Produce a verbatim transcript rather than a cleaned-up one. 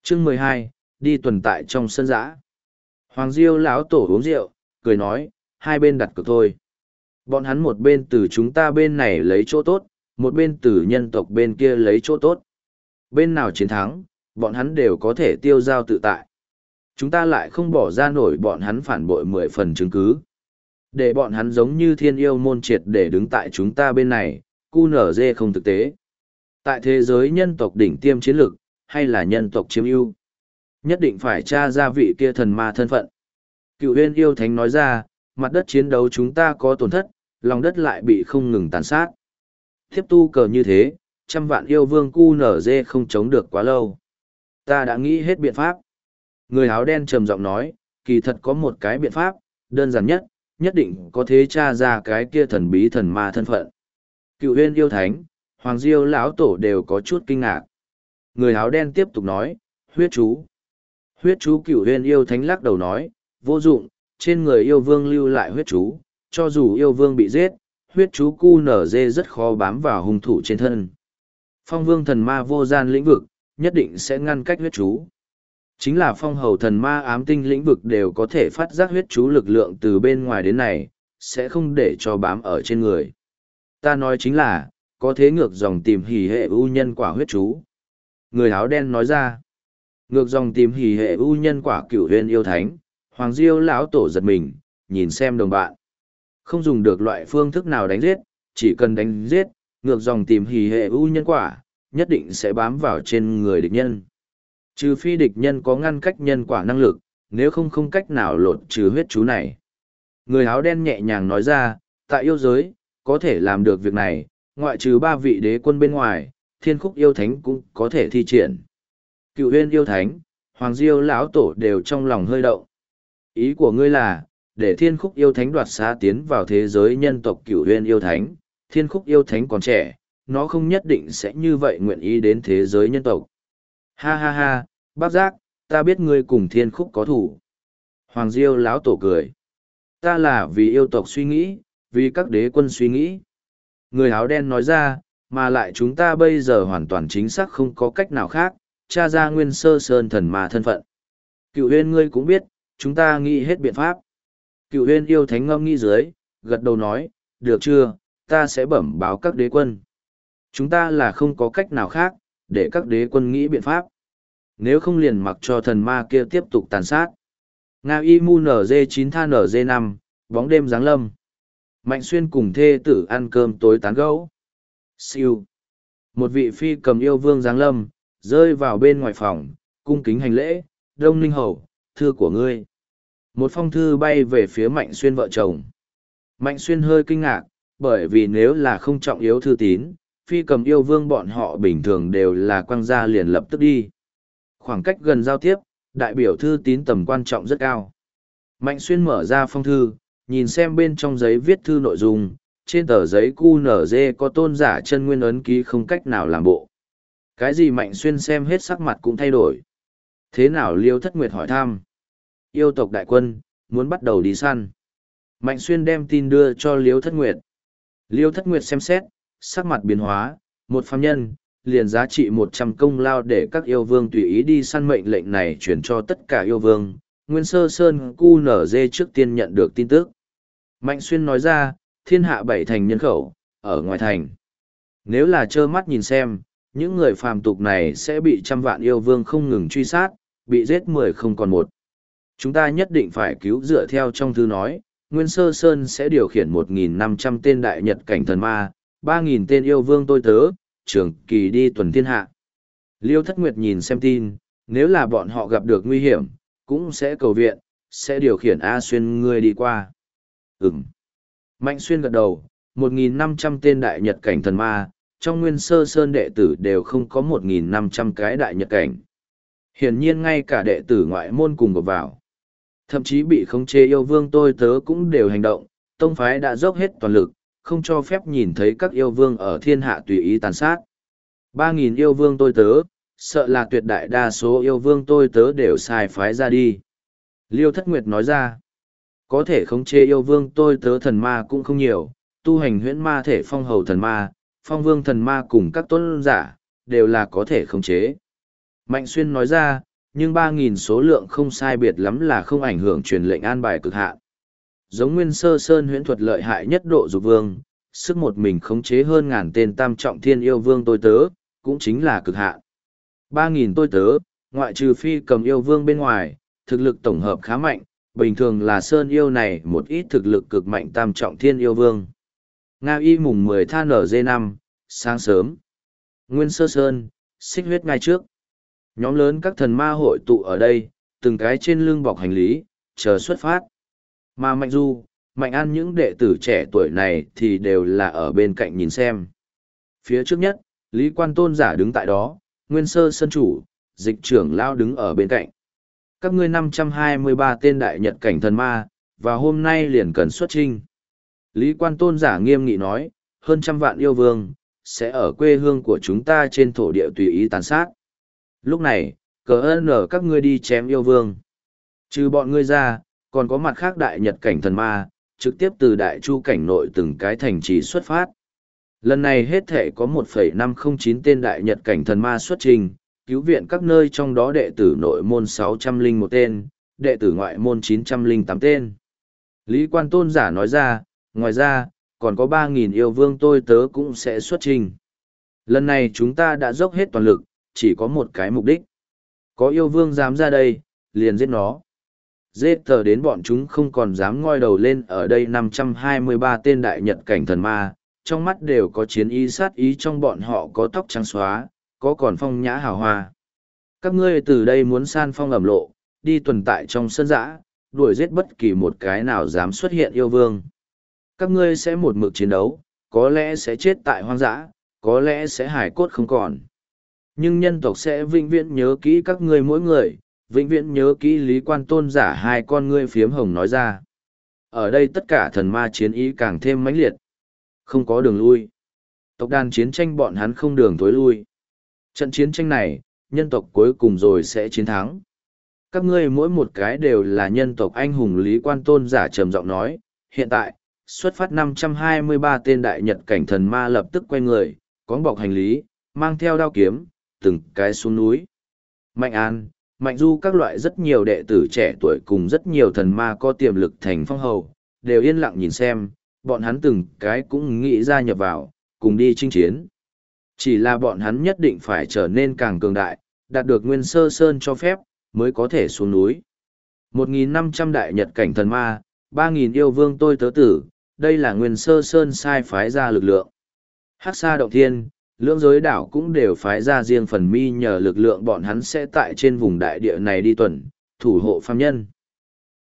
Chương mười hai, đi tuần tại trong sân dã. Hoàng Diêu lão tổ uống rượu, cười nói, hai bên đặt cược thôi. Bọn hắn một bên từ chúng ta bên này lấy chỗ tốt, một bên từ nhân tộc bên kia lấy chỗ tốt. Bên nào chiến thắng, bọn hắn đều có thể tiêu giao tự tại. Chúng ta lại không bỏ ra nổi bọn hắn phản bội mười phần chứng cứ. Để bọn hắn giống như thiên yêu môn triệt để đứng tại chúng ta bên này, cu nở dê không thực tế. Tại thế giới nhân tộc đỉnh tiêm chiến lực, hay là nhân tộc chiếm ưu, nhất định phải tra ra vị kia thần ma thân phận. Cựu huyên yêu thánh nói ra, mặt đất chiến đấu chúng ta có tổn thất, lòng đất lại bị không ngừng tàn sát. Tiếp tu cờ như thế, trăm vạn yêu vương cu nở dê không chống được quá lâu. Ta đã nghĩ hết biện pháp. Người áo đen trầm giọng nói, kỳ thật có một cái biện pháp, đơn giản nhất, nhất định có thể tra ra cái kia thần bí thần ma thân phận. Cựu huyên yêu thánh, Hoàng Diêu lão tổ đều có chút kinh ngạc. Người áo đen tiếp tục nói, huyết chú. Huyết chú cựu huyên yêu thánh lắc đầu nói, vô dụng, trên người yêu vương lưu lại huyết chú, cho dù yêu vương bị giết, huyết chú cu nở dê rất khó bám vào hung thủ trên thân. Phong vương thần ma vô gian lĩnh vực, nhất định sẽ ngăn cách huyết chú. Chính là phong hầu thần ma ám tinh lĩnh vực đều có thể phát giác huyết chú lực lượng từ bên ngoài đến này, sẽ không để cho bám ở trên người. Ta nói chính là, có thế ngược dòng tìm hỉ hệ ưu nhân quả huyết chú. Người áo đen nói ra, ngược dòng tìm hỉ hệ ưu nhân quả cửu huyền yêu thánh, Hoàng Diêu lão tổ giật mình, nhìn xem đồng bạn. Không dùng được loại phương thức nào đánh giết, chỉ cần đánh giết, ngược dòng tìm hỉ hệ ưu nhân quả, nhất định sẽ bám vào trên người địch nhân. Trừ phi địch nhân có ngăn cách nhân quả năng lực, nếu không không cách nào lột trừ huyết chú này. Người áo đen nhẹ nhàng nói ra, tại yêu giới, có thể làm được việc này, ngoại trừ ba vị đế quân bên ngoài, thiên khúc yêu thánh cũng có thể thi triển. Cựu huyên yêu thánh, Hoàng Diêu lão tổ đều trong lòng hơi động. Ý của ngươi là, để thiên khúc yêu thánh đoạt xá tiến vào thế giới nhân tộc cựu huyên yêu thánh, thiên khúc yêu thánh còn trẻ, nó không nhất định sẽ như vậy nguyện ý đến thế giới nhân tộc. Ha ha ha, bác giác, ta biết ngươi cùng thiên khúc có thủ. Hoàng Diêu lão tổ cười. Ta là vì yêu tộc suy nghĩ, vì các đế quân suy nghĩ. Người áo đen nói ra, mà lại chúng ta bây giờ hoàn toàn chính xác không có cách nào khác, tra ra nguyên sơ sơn thần ma thân phận. Cựu huyên ngươi cũng biết, chúng ta nghĩ hết biện pháp. Cựu huyên yêu thánh ngâm nghĩ dưới, gật đầu nói, được chưa, ta sẽ bẩm báo các đế quân. Chúng ta là không có cách nào khác, để các đế quân nghĩ biện pháp. Nếu không liền mặc cho thần ma kia tiếp tục tàn sát. Nga y mu nở dê chín tha nở dê năm, bóng đêm giáng lâm. Mạnh xuyên cùng thê tử ăn cơm tối tán gẫu. Siêu. Một vị phi cầm yêu vương giáng lâm, rơi vào bên ngoài phòng, cung kính hành lễ, Đông Ninh Hầu, thư của ngươi. Một phong thư bay về phía Mạnh xuyên vợ chồng. Mạnh xuyên hơi kinh ngạc, bởi vì nếu là không trọng yếu thư tín, phi cầm yêu vương bọn họ bình thường đều là quăng ra liền lập tức đi. Khoảng cách gần giao tiếp, đại biểu thư tín tầm quan trọng rất cao. Mạnh xuyên mở ra phong thư, nhìn xem bên trong giấy viết thư nội dung, trên tờ giấy cu nở dê có tôn giả chân nguyên ấn ký không cách nào làm bộ. Cái gì Mạnh xuyên xem hết sắc mặt cũng thay đổi. Thế nào Liêu Thất Nguyệt hỏi thăm? Yêu tộc đại quân, muốn bắt đầu đi săn. Mạnh xuyên đem tin đưa cho Liêu Thất Nguyệt. Liêu Thất Nguyệt xem xét, sắc mặt biến hóa, một phàm nhân, liền giá trị một trăm công lao để các yêu vương tùy ý đi săn mệnh lệnh này chuyển cho tất cả yêu vương. Nguyên sơ sơn cu nở dê trước tiên nhận được tin tức. Mạnh xuyên nói ra, thiên hạ bảy thành nhân khẩu, ở ngoài thành. Nếu là trơ mắt nhìn xem, những người phàm tục này sẽ bị trăm vạn yêu vương không ngừng truy sát, bị giết mười không còn một. Chúng ta nhất định phải cứu dựa theo trong thư nói, Nguyên Sơ Sơn sẽ điều khiển một nghìn năm trăm tên đại nhật cảnh thần ma, ba nghìn tên yêu vương tôi tớ, trường kỳ đi tuần thiên hạ. Liêu Thất Nguyệt nhìn xem tin, nếu là bọn họ gặp được nguy hiểm, cũng sẽ cầu viện, sẽ điều khiển A Xuyên ngươi đi qua. Ừm. Mạnh Xuyên gật đầu, một nghìn năm trăm tên đại nhật cảnh thần ma, trong Nguyên Sơ Sơn đệ tử đều không có một nghìn năm trăm cái đại nhật cảnh. Hiển nhiên ngay cả đệ tử ngoại môn cùng gộp vào. Thậm chí bị khống chế yêu vương tôi tớ cũng đều hành động, tông phái đã dốc hết toàn lực, không cho phép nhìn thấy các yêu vương ở thiên hạ tùy ý tàn sát. Ba nghìn yêu vương tôi tớ, sợ là tuyệt đại đa số yêu vương tôi tớ đều sai phái ra đi. Liêu Thất Nguyệt nói ra, có thể khống chế yêu vương tôi tớ thần ma cũng không nhiều, tu hành huyễn ma thể phong hầu thần ma, phong vương thần ma cùng các tôn giả, đều là có thể khống chế. Mạnh Xuyên nói ra, nhưng ba nghìn số lượng không sai biệt lắm là không ảnh hưởng truyền lệnh an bài cực hạn. Giống Nguyên Sơ Sơn huyễn thuật lợi hại nhất độ dục vương, sức một mình khống chế hơn ngàn tên tam trọng thiên yêu vương tôi tớ, cũng chính là cực hạn. ba nghìn tôi tớ, ngoại trừ phi cầm yêu vương bên ngoài, thực lực tổng hợp khá mạnh, bình thường là Sơn yêu này một ít thực lực cực mạnh tam trọng thiên yêu vương. Nga y mùng mười than en giê năm, sáng sớm. Nguyên Sơ Sơn, xích huyết ngay trước. Nhóm lớn các thần ma hội tụ ở đây, từng cái trên lưng bọc hành lý, chờ xuất phát. Mà Mạnh Du, Mạnh An những đệ tử trẻ tuổi này thì đều là ở bên cạnh nhìn xem. Phía trước nhất, Lý Quan Tôn giả đứng tại đó, Nguyên Sơ Sơn chủ, dịch trưởng lao đứng ở bên cạnh. Các ngươi năm trăm hai mươi ba tên đại nhật cảnh thần ma, và hôm nay liền cần xuất trinh. Lý Quan Tôn giả nghiêm nghị nói, hơn trăm vạn yêu vương, sẽ ở quê hương của chúng ta trên thổ địa tùy ý tàn sát. Lúc này, cờ ơn ở các ngươi đi chém yêu vương. Trừ bọn ngươi ra, còn có mặt khác đại nhật cảnh thần ma, trực tiếp từ đại chu cảnh nội từng cái thành trì xuất phát. Lần này hết thể có một phẩy năm không chín tên đại nhật cảnh thần ma xuất trình, cứu viện các nơi trong đó đệ tử nội môn sáu trăm lẻ một tên, đệ tử ngoại môn chín trăm lẻ tám tên. Lý Quan Tôn giả nói ra, ngoài ra, còn có ba nghìn yêu vương tôi tớ cũng sẽ xuất trình. Lần này chúng ta đã dốc hết toàn lực, chỉ có một cái mục đích. Có yêu vương dám ra đây, liền giết nó. Giết tờ đến bọn chúng không còn dám ngoi đầu lên ở đây năm trăm hai mươi ba tên đại nhật cảnh thần ma, trong mắt đều có chiến ý sát ý, trong bọn họ có tóc trắng xóa, có còn phong nhã hào hoa. Các ngươi từ đây muốn san phong ẩm lộ, đi tuần tại trong sân dã, đuổi giết bất kỳ một cái nào dám xuất hiện yêu vương. Các ngươi sẽ một mực chiến đấu, có lẽ sẽ chết tại hoang dã, có lẽ sẽ hải cốt không còn. Nhưng nhân tộc sẽ vĩnh viễn nhớ kỹ các ngươi mỗi người, vĩnh viễn nhớ kỹ Lý Quan Tôn giả hai con ngươi phiếm hồng nói ra. Ở đây tất cả thần ma chiến ý càng thêm mãnh liệt. Không có đường lui. Tộc đàn chiến tranh bọn hắn không đường tối lui. Trận chiến tranh này, nhân tộc cuối cùng rồi sẽ chiến thắng. Các ngươi mỗi một cái đều là nhân tộc anh hùng. Lý Quan Tôn giả trầm giọng nói, hiện tại, xuất phát năm trăm hai mươi ba tên đại nhật cảnh thần ma lập tức quay người, có bọc hành lý, mang theo đao kiếm, từng cái xuống núi. Mạnh An, Mạnh Du các loại rất nhiều đệ tử trẻ tuổi cùng rất nhiều thần ma có tiềm lực thành phong hầu, đều yên lặng nhìn xem, bọn hắn từng cái cũng nghĩ ra nhập vào, cùng đi chinh chiến. Chỉ là bọn hắn nhất định phải trở nên càng cường đại, đạt được Nguyên Sơ Sơn cho phép, mới có thể xuống núi. một nghìn năm trăm đại nhật cảnh thần ma, ba nghìn yêu vương tôi tớ tử, đây là Nguyên Sơ Sơn sai phái ra lực lượng. Hắc Sa Động Thiên, lưỡng giới đảo cũng đều phái ra riêng phần mi nhờ lực lượng bọn hắn sẽ tại trên vùng đại địa này đi tuần, thủ hộ phàm nhân.